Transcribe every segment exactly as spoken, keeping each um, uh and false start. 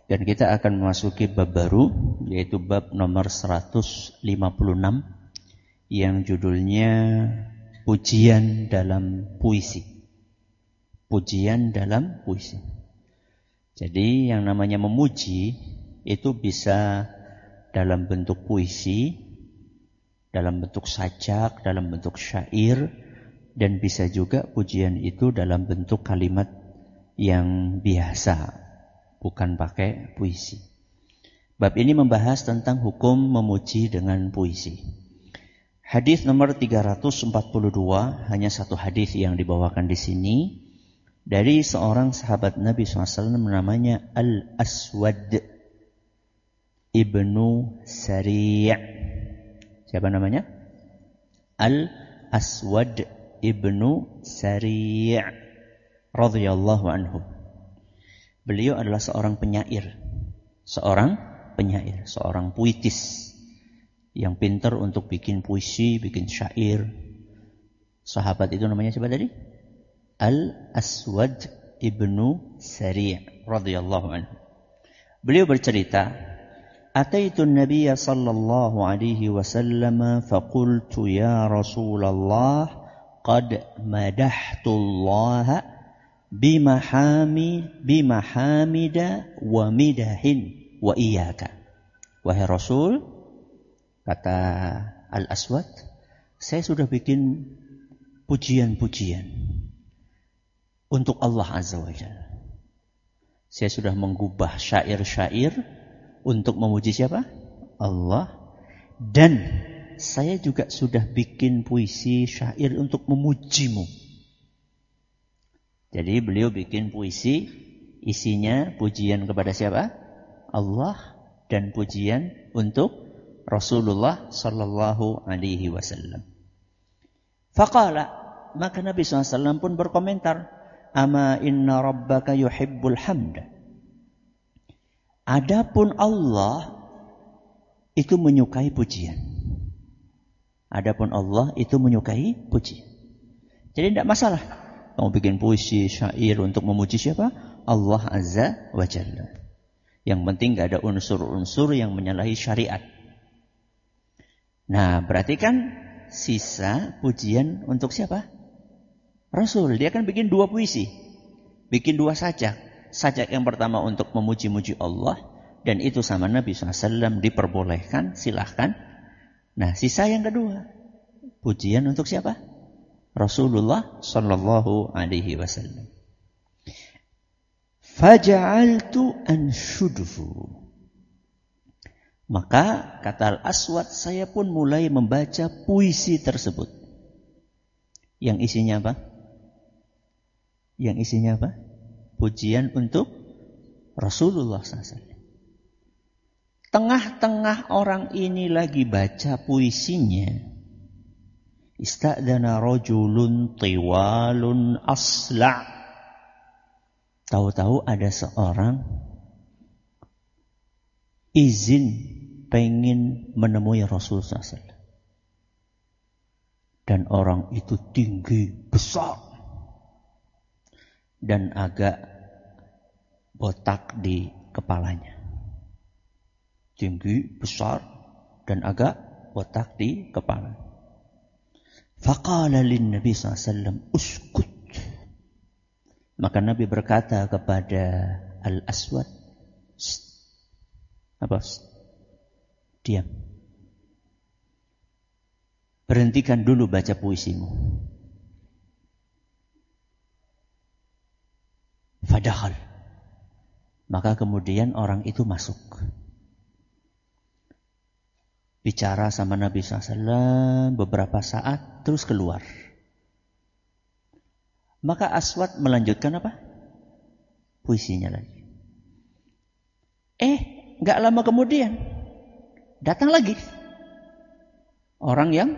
Dan kita akan memasuki bab baru, yaitu bab nomor seratus lima puluh enam, yang judulnya Pujian dalam Puisi. Pujian dalam puisi. Jadi yang namanya memuji itu bisa dalam bentuk puisi, dalam bentuk sajak, dalam bentuk syair, dan bisa juga pujian itu dalam bentuk kalimat yang biasa, bukan pakai puisi. Bab ini membahas tentang hukum memuji dengan puisi. Hadis nomor tiga ratus empat puluh dua, hanya satu hadis yang dibawakan di sini, dari seorang sahabat Nabi shallallahu alaihi wasallam namanya Al-Aswad ibnu Sari'. Siapa namanya? Al-Aswad ibnu Sari' radhiyallahu anhu. Beliau adalah seorang penyair, seorang penyair, seorang puitis yang pintar untuk bikin puisi, bikin syair. Sahabat itu namanya siapa tadi? Al-Aswad ibnu Sari' radhiyallahu anhu. Beliau bercerita, "Ataitu an-nabiy sallallahu alaihi wasallam faqultu ya Rasulullah qad madahtu Allah bimahami bimahamida wa midahin wa iyyaka." Wahai Rasul, kata Al-Aswad, saya sudah bikin pujian-pujian untuk Allah Azza wa Jalla. Saya sudah menggubah syair-syair untuk memuji siapa? Allah. Dan saya juga sudah bikin puisi syair untuk memujimu. Jadi beliau bikin puisi, isinya pujian kepada siapa? Allah, dan pujian untuk Rasulullah sallallahu alaihi wasallam. Faqala, maka Nabi shallallahu alaihi wasallam pun berkomentar, "Ama inna rabbaka yuhibbul hamda." Adapun Allah itu menyukai pujian. Adapun Allah itu menyukai pujian. Jadi tidak masalah kamu bikin puisi, syair untuk memuji siapa? Allah Azza wa Jalla. Yang penting gak ada unsur-unsur yang menyalahi syariat. Nah, berarti kan sisa pujian untuk siapa? Rasul. Dia kan bikin dua puisi, bikin dua sajak. Sajak yang pertama untuk memuji-muji Allah, dan itu sama Nabi shallallahu alaihi wasallam diperbolehkan, silahkan. Nah, sisa yang kedua, pujian untuk siapa? Rasulullah sallallahu alaihi wasallam. Faja'altu anshuduhu. Maka kata Al-Aswad, saya pun mulai membaca puisi tersebut. Yang isinya apa? Yang isinya apa? Pujian untuk Rasulullah sallallahu alaihi wasallam. Tengah-tengah orang ini lagi baca puisinya, ista'dana rajulun tiwalun asla'. Tahu-tahu ada seorang izin pengen menemui Rasul sallallahu alaihi wasallam. Dan orang itu tinggi, besar, dan agak botak di kepalanya. Tinggi, besar, dan agak botak di kepala. Faqala lin Nabi sallallahu alaihi wasallam, uskut. Maka Nabi berkata kepada Al-Aswad, apa? Diam. Berhentikan dulu baca puisimu. Fadahal. Maka kemudian orang itu masuk. Bicara sama Nabi shallallahu alaihi wasallam beberapa saat, terus keluar. Maka Aswad melanjutkan apa? Puisinya lagi. Eh, gak lama kemudian datang lagi orang yang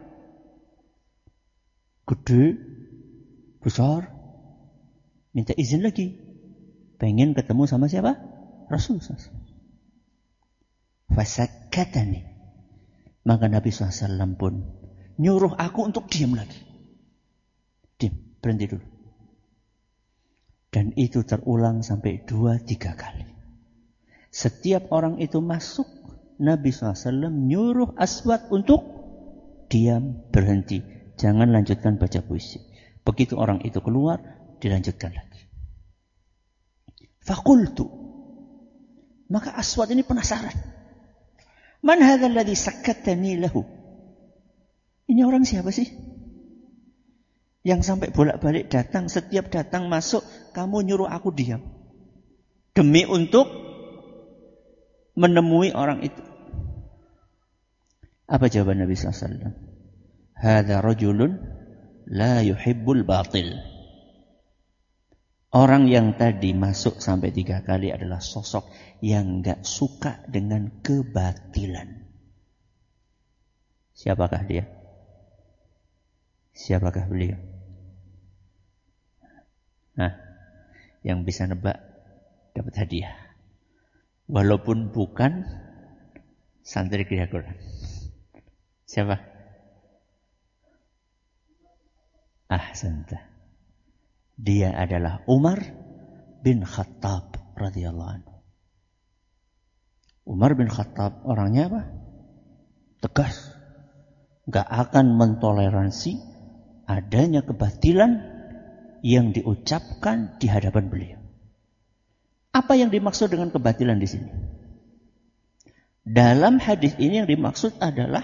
gede, besar, minta izin lagi, pengen ketemu sama siapa? Rasul sallallahu alaihi wasallam. Fasakatani. Maka Nabi shallallahu alaihi wasallam pun nyuruh aku untuk diam lagi. Diam, berhenti dulu. Dan itu terulang sampai dua, tiga kali. Setiap orang itu masuk, Nabi shallallahu alaihi wasallam nyuruh Aswad untuk diam, berhenti. Jangan lanjutkan baca puisi. Begitu orang itu keluar, dilanjutkan lagi. Fakultu. Maka Aswad ini penasaran. Man hadzal ladzi sakkatani lahu? Ini orang siapa sih? Yang sampai bolak-balik datang, setiap datang masuk, kamu nyuruh aku diam. Demi untuk menemui orang itu. Apa jawaban Nabi sallallahu alaihi wasallam? Hadza rajulun la yuhibbul batil. Orang yang tadi masuk sampai tiga kali adalah sosok yang enggak suka dengan kebatilan. Siapakah dia? Siapakah beliau? Nah, yang bisa nebak dapat hadiah. Walaupun bukan santri Qiyai Quran. Siapa? Ahsanta. Dia adalah Umar bin Khattab radhiyallahu anhu. Umar bin Khattab orangnya apa? Tegas. Gak akan mentoleransi adanya kebatilan yang diucapkan di hadapan beliau. Apa yang dimaksud dengan kebatilan di sini? Dalam hadis ini yang dimaksud adalah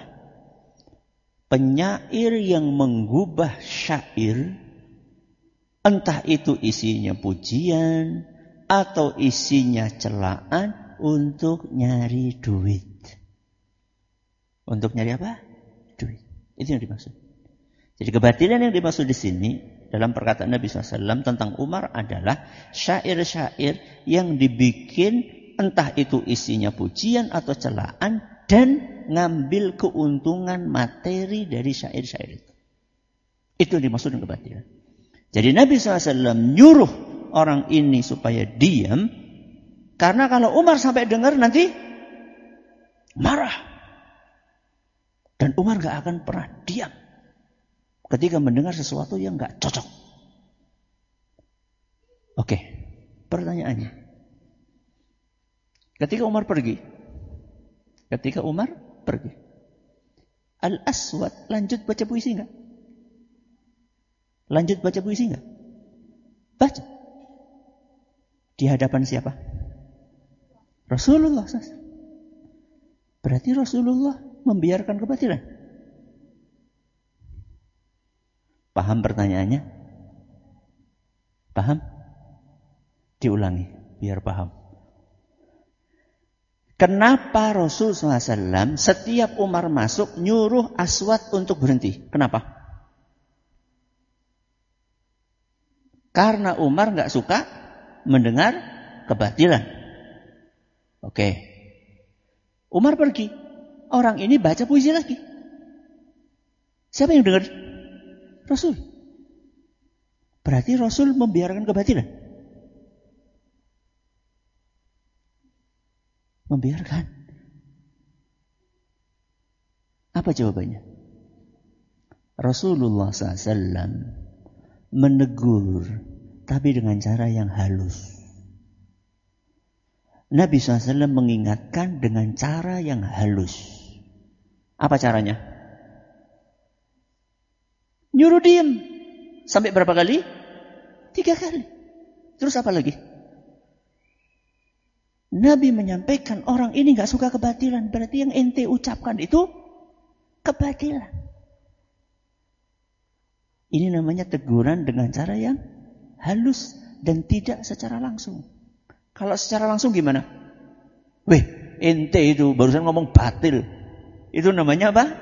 penyair yang menggubah syair, entah itu isinya pujian atau isinya celaan untuk nyari duit. Untuk nyari apa? Duit. Itu yang dimaksud. Jadi kebatilan yang dimaksud di sini dalam perkataan Nabi shallallahu alaihi wasallam tentang Umar adalah syair-syair yang dibikin entah itu isinya pujian atau celaan dan ngambil keuntungan materi dari syair-syair itu. Itu yang dimaksud dengan kebatilan. Jadi Nabi shallallahu alaihi wasallam nyuruh orang ini supaya diam, karena kalau Umar sampai dengar nanti marah. Dan Umar gak akan pernah diam ketika mendengar sesuatu yang gak cocok. Oke, pertanyaannya. Ketika Umar pergi, ketika Umar pergi, Al-Aswad lanjut baca puisi enggak? Lanjut baca puisi enggak? Baca. Di hadapan siapa? Rasulullah shallallahu alaihi wasallam. Berarti Rasulullah membiarkan kebatilan. Paham pertanyaannya? Paham? Diulangi biar paham. Kenapa Rasul shallallahu alaihi wasallam setiap Umar masuk nyuruh Aswad untuk berhenti? Kenapa? Karena Umar gak suka mendengar kebatilan. Oke. Umar pergi. Orang ini baca puisi lagi. Siapa yang dengar? Rasul. Berarti Rasul membiarkan kebatilan. Membiarkan. Apa jawabannya? Rasulullah shallallahu alaihi wasallam menegur, tapi dengan cara yang halus. Nabi shallallahu alaihi wasallam mengingatkan dengan cara yang halus. Apa caranya? Nyuruh diam. Sampai berapa kali? Tiga kali. Terus apa lagi? Nabi menyampaikan orang ini gak suka kebatilan. Berarti yang ente ucapkan itu kebatilan. Ini namanya teguran dengan cara yang halus dan tidak secara langsung. Kalau secara langsung gimana? Weh, ente itu barusan ngomong batil. Itu namanya apa?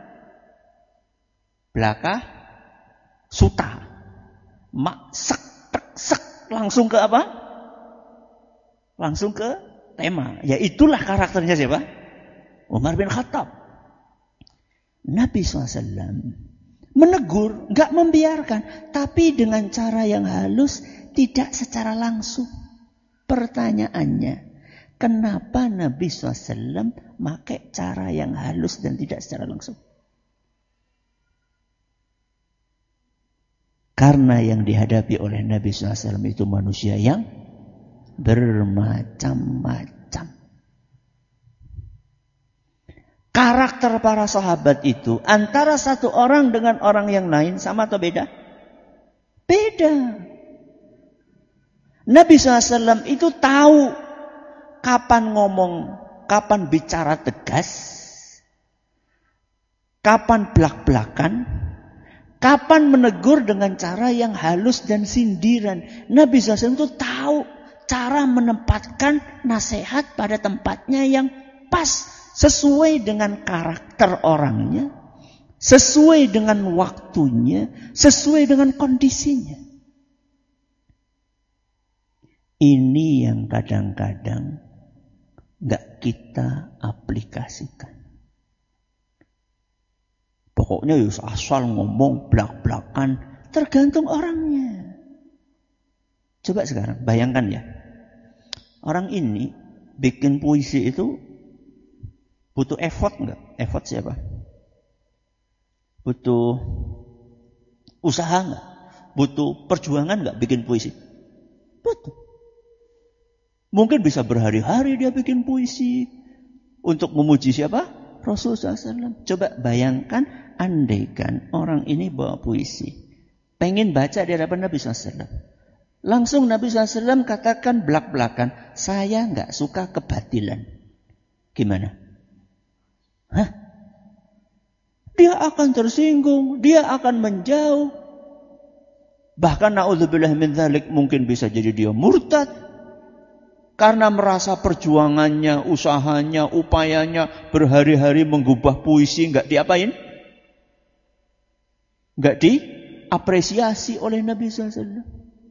Belaka suta. Mak sek tek sek langsung ke apa? Langsung ke tema. Ya itulah karakternya siapa? Umar bin Khattab. Nabi shallallahu alaihi wasallam menegur, gak membiarkan, tapi dengan cara yang halus, tidak secara langsung. Pertanyaannya, kenapa Nabi shallallahu alaihi wasallam pakai cara yang halus dan tidak secara langsung? Karena yang dihadapi oleh Nabi shallallahu alaihi wasallam itu manusia yang bermacam-macam. karakter para sahabat itu antara satu orang dengan orang yang lain sama atau beda? Beda. Nabi shallallahu alaihi wasallam itu tahu kapan ngomong, kapan bicara tegas, kapan belak-belakan, kapan menegur dengan cara yang halus dan sindiran. Nabi shallallahu alaihi wasallam itu tahu cara menempatkan nasihat pada tempatnya yang pas, sesuai dengan karakter orangnya, sesuai dengan waktunya, sesuai dengan kondisinya. Ini yang kadang-kadang gak kita aplikasikan. Pokoknya ya asal ngomong belak-belakan, tergantung orangnya. Coba sekarang bayangkan ya, orang ini bikin puisi itu butuh effort enggak? Effort siapa? Butuh usaha enggak? Butuh perjuangan enggak bikin puisi? Butuh. Mungkin bisa berhari-hari dia bikin puisi untuk memuji siapa? Rasulullah shallallahu alaihi wasallam. Coba bayangkan, andaikan orang ini bawa puisi, pengen baca di hadapan Nabi shallallahu alaihi wasallam. Langsung Nabi shallallahu alaihi wasallam katakan belak-belakan, saya enggak suka kebatilan. Gimana? Hah? Dia akan tersinggung, dia akan menjauh. Bahkan na'udzubillah min dzalik, mungkin bisa jadi dia murtad karena merasa perjuangannya, usahanya, upayanya berhari-hari menggubah puisi enggak diapain? Enggak diapresiasi oleh Nabi shallallahu alaihi wasallam.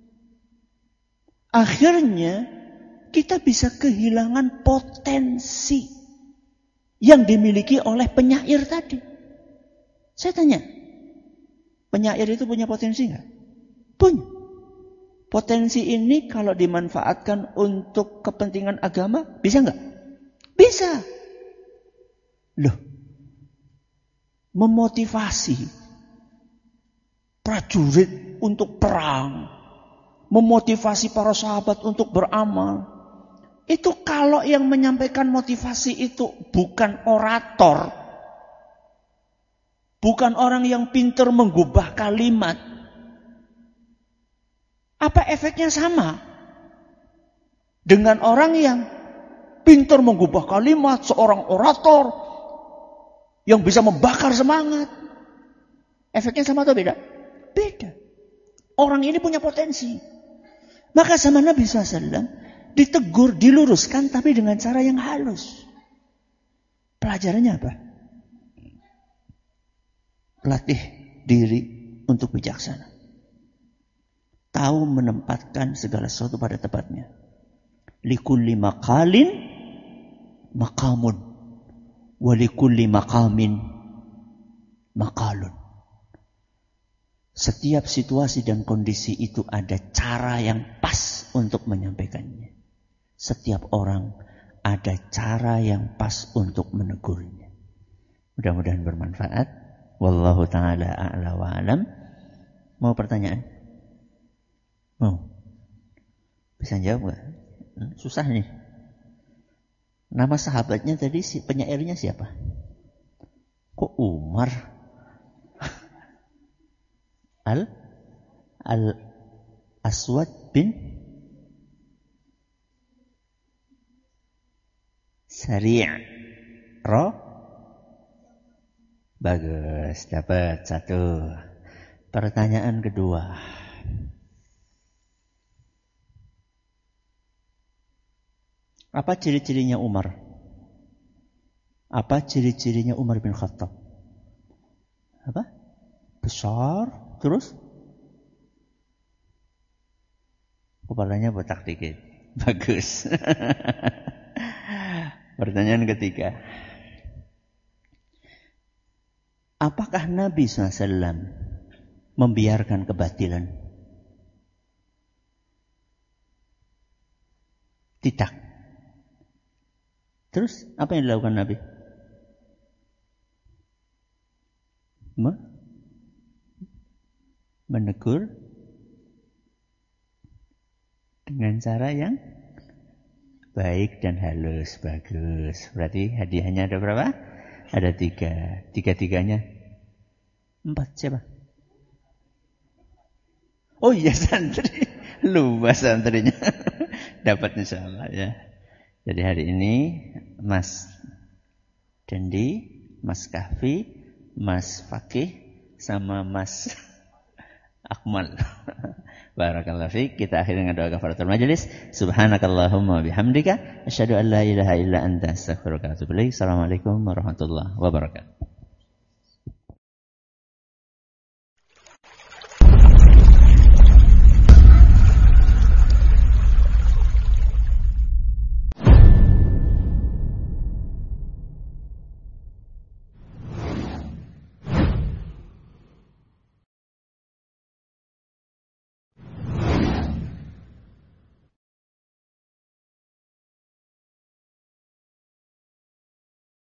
Akhirnya kita bisa kehilangan potensi yang dimiliki oleh penyair tadi. Saya tanya, penyair itu punya potensi enggak? Punya. Potensi ini kalau dimanfaatkan untuk kepentingan agama, bisa enggak? Bisa. Loh, memotivasi prajurit untuk perang, memotivasi para sahabat untuk beramal. Itu kalau yang menyampaikan motivasi itu bukan orator, bukan orang yang pintar menggubah kalimat, apa efeknya sama dengan orang yang pintar menggubah kalimat, seorang orator yang bisa membakar semangat? Efeknya sama atau beda? Beda. Orang ini punya potensi. Maka sama Nabi shallallahu alaihi wasallam ditegur, diluruskan, tapi dengan cara yang halus. Pelajarannya apa? Latih diri untuk bijaksana. Tahu menempatkan segala sesuatu pada tempatnya. Likulli maqalin maqamun, wa likulli maqamin maqalun. Setiap situasi dan kondisi itu ada cara yang pas untuk menyampaikannya. Setiap orang ada cara yang pas untuk menegurnya. Mudah-mudahan bermanfaat. Wallahu ta'ala a'la wa alam. Mau pertanyaan? Mau? Bisa jawab gak? Susah nih. Nama sahabatnya tadi, si penyairnya siapa? Kok Umar? Al Al Aswad bin Sari' Ro. Bagus, dapat satu. Pertanyaan kedua. Apa ciri-cirinya Umar? Apa ciri-cirinya Umar bin Khattab? Apa? Besar, terus? Kepalanya botak dikit. Bagus. Pertanyaan ketiga. Apakah Nabi shallallahu alaihi wasallam membiarkan kebatilan? Tidak. Terus apa yang dilakukan Nabi? Menegur dengan cara yang baik dan halus. Bagus. Berarti hadiahnya ada berapa? Ada tiga. Tiga-tiganya. Empat siapa? Oh iya santri. Lupa santrinya. Dapat insyaallah ya. Jadi hari ini Mas Dendi, Mas Kahfi, Mas Fakih, sama Mas Akmal. Barakallahu fiik. Kita akhiri dengan doa kafaratul majelis. Subhanakallahumma bihamdika asyhadu an la ilaha illa anta astaghfiruka wa atubu ilaik. Assalamualaikum warahmatullahi wabarakatuh.